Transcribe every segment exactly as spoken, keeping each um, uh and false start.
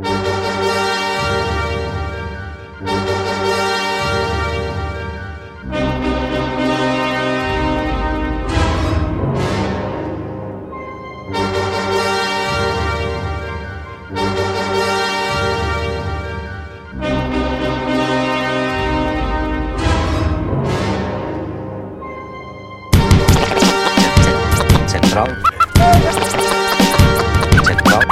Central. Central.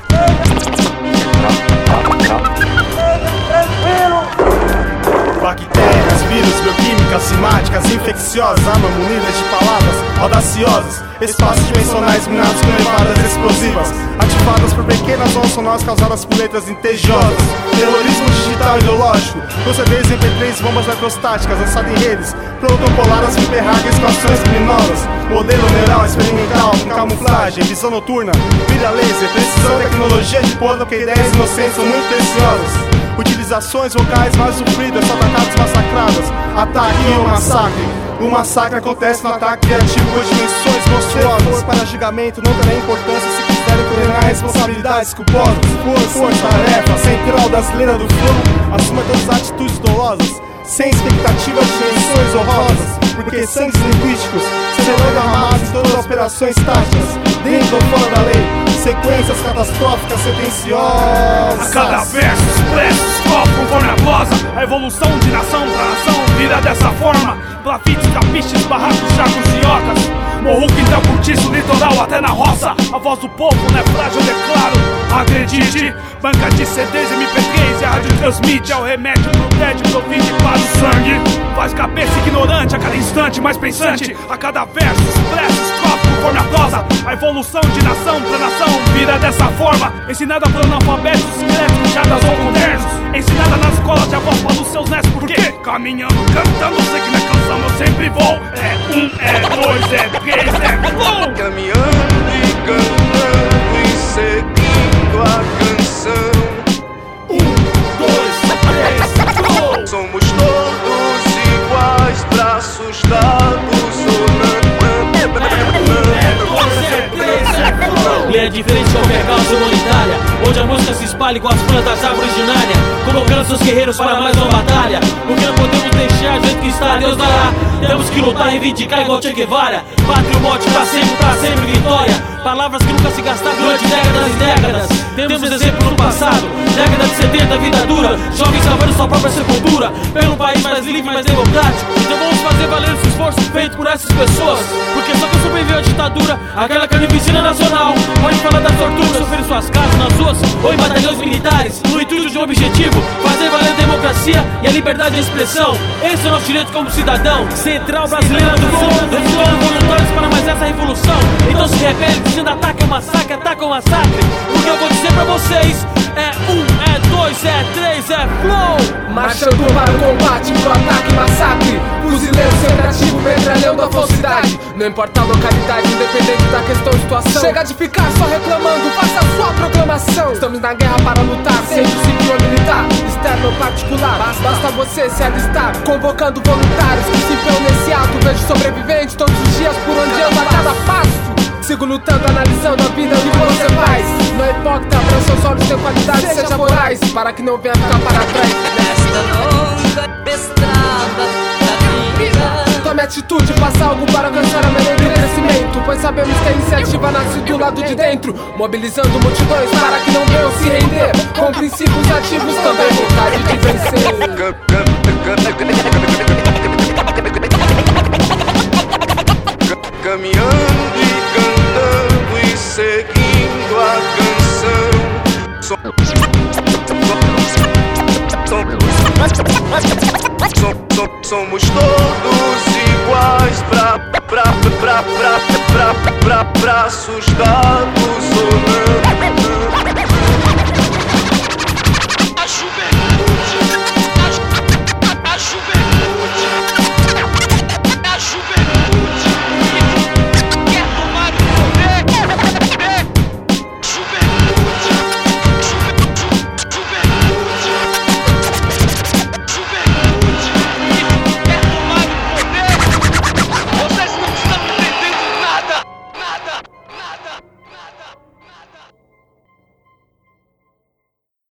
Bactérias, vírus, bioquímicas, simáticas, infecciosas, armas munidas de palavras audaciosas, espaços dimensionais minados com elevadas explosivas, ativadas por pequenas ondas sonoras causadas por letras intejosas. Terrorismo digital ideológico, com C Ds, M P três, bombas eletrostáticas lançadas em redes, protocoladas por perragas com ações criminosas. Modelo neural experimental com camuflagem, visão noturna, brilha laser, precisão, tecnologia de ponta, porque ideias inocentes são muito preciosas. Utilizações vocais mais sofridas, atacadas, massacradas. Ataque ou massacre. O massacre acontece no ataque criativo com dimensões monstruosas. Para julgamento não terá importância se quiserem condenar responsabilidades culposas. Força, tarefa, central brasileira do flow, assuma todas as atitudes dolosas, sem expectativa de dimensões honrosas, porque sangues linguísticos serão derramados em todas as operações táticas, dentro ou fora da lei. Sequências catastróficas, sentenciosas. A cada verso expresso, escopo conforme a glosa. A evolução de nação pra nação vira dessa forma. Plafites, trapiches, barracos, chacos e ocas. Morro, quintal, cortiço, litoral, até na roça. A voz do povo não é frágil, eu declaro. Acredite, banca de C Ds, M P três e a rádio transmite. É o remédio, protege, provide para o sangue. Faz cabeça ignorante a cada instante, mais pensante. A cada verso expresso, escopo conforme a prosa. A evolução de nação pra nação vira dessa forma. Ensinada por analfabetos, secretos, puxadas ou modernos. Ensinada na escola de avós para os seus netos. Porque caminhando, cantando, sei que na canção eu sempre vou. É um, é dois, é três, é flow. Caminhando e cantando e seguindo a canção. Um, dois, três, flow. Somos todos iguais, braços dados ou não. Lê diferente de qualquer causa humanitária, onde a música se espalhe com as plantas da árvore originária, convocando seus guerreiros para mais uma batalha. Porque não podemos deixar do jeito que está, Deus dará. Temos que lutar e reivindicar igual Che Guevara. Pátrio, morte, pra sempre, pra sempre, vitória. Palavras que nunca se gastaram durante décadas e décadas. Temos exemplos no passado, década de setenta, vida dura. Jovens salvando sua própria sepultura, pelo país mais livre, mais democrático. Então vamos fazer valer esse esforço feito por essas pessoas. Porque só quem sobreviveu à ditadura, aquela carnificina nacional, pode falar das torturas sofrendo suas casas nas ruas ou em batalhões militares, no intuito de um objetivo: fazer valer a democracia e a liberdade de expressão. Esse é o nosso direito como cidadão. Central brasileira do flow, resolvendo voluntários para mais essa revolução. Então se rebele dizendo ataque é um massacre, ataque é um massacre. Porque eu vou dizer pra vocês: é um, é dois, é três, é flow. Marchando para o combate, pro ataque e massacre. Fuzileiro sempre ativo, metralhando a falsidade. Não importa a localidade, independente da questão e situação. Chega de ficar só reclamando, faça a sua proclamação. Estamos na guerra para lutar, seja civil ou militar, externo ou particular. Basta você se alistar, convocando voluntários que se empenham nesse ato. Vejo sobreviventes todos os dias por onde ando a cada passo. Sigo lutando, analisando a vida que você faz. Não é hipócrita, abra seus olhos, tem qualidade, seja, seja voraz, para que não venha ficar para trás. Nesta longa estrada da vida, tome atitude, faça algo para alcançar a melhor de crescimento. Pois sabemos que a iniciativa nasce do lado de dentro, mobilizando multidões para que não venham se render. Com princípios ativos, também vontade de vencer. Caminhando e cantando e seguindo a canção. Somos todos iguais, pra, pra, pra, pra, pra, pra, braços dados.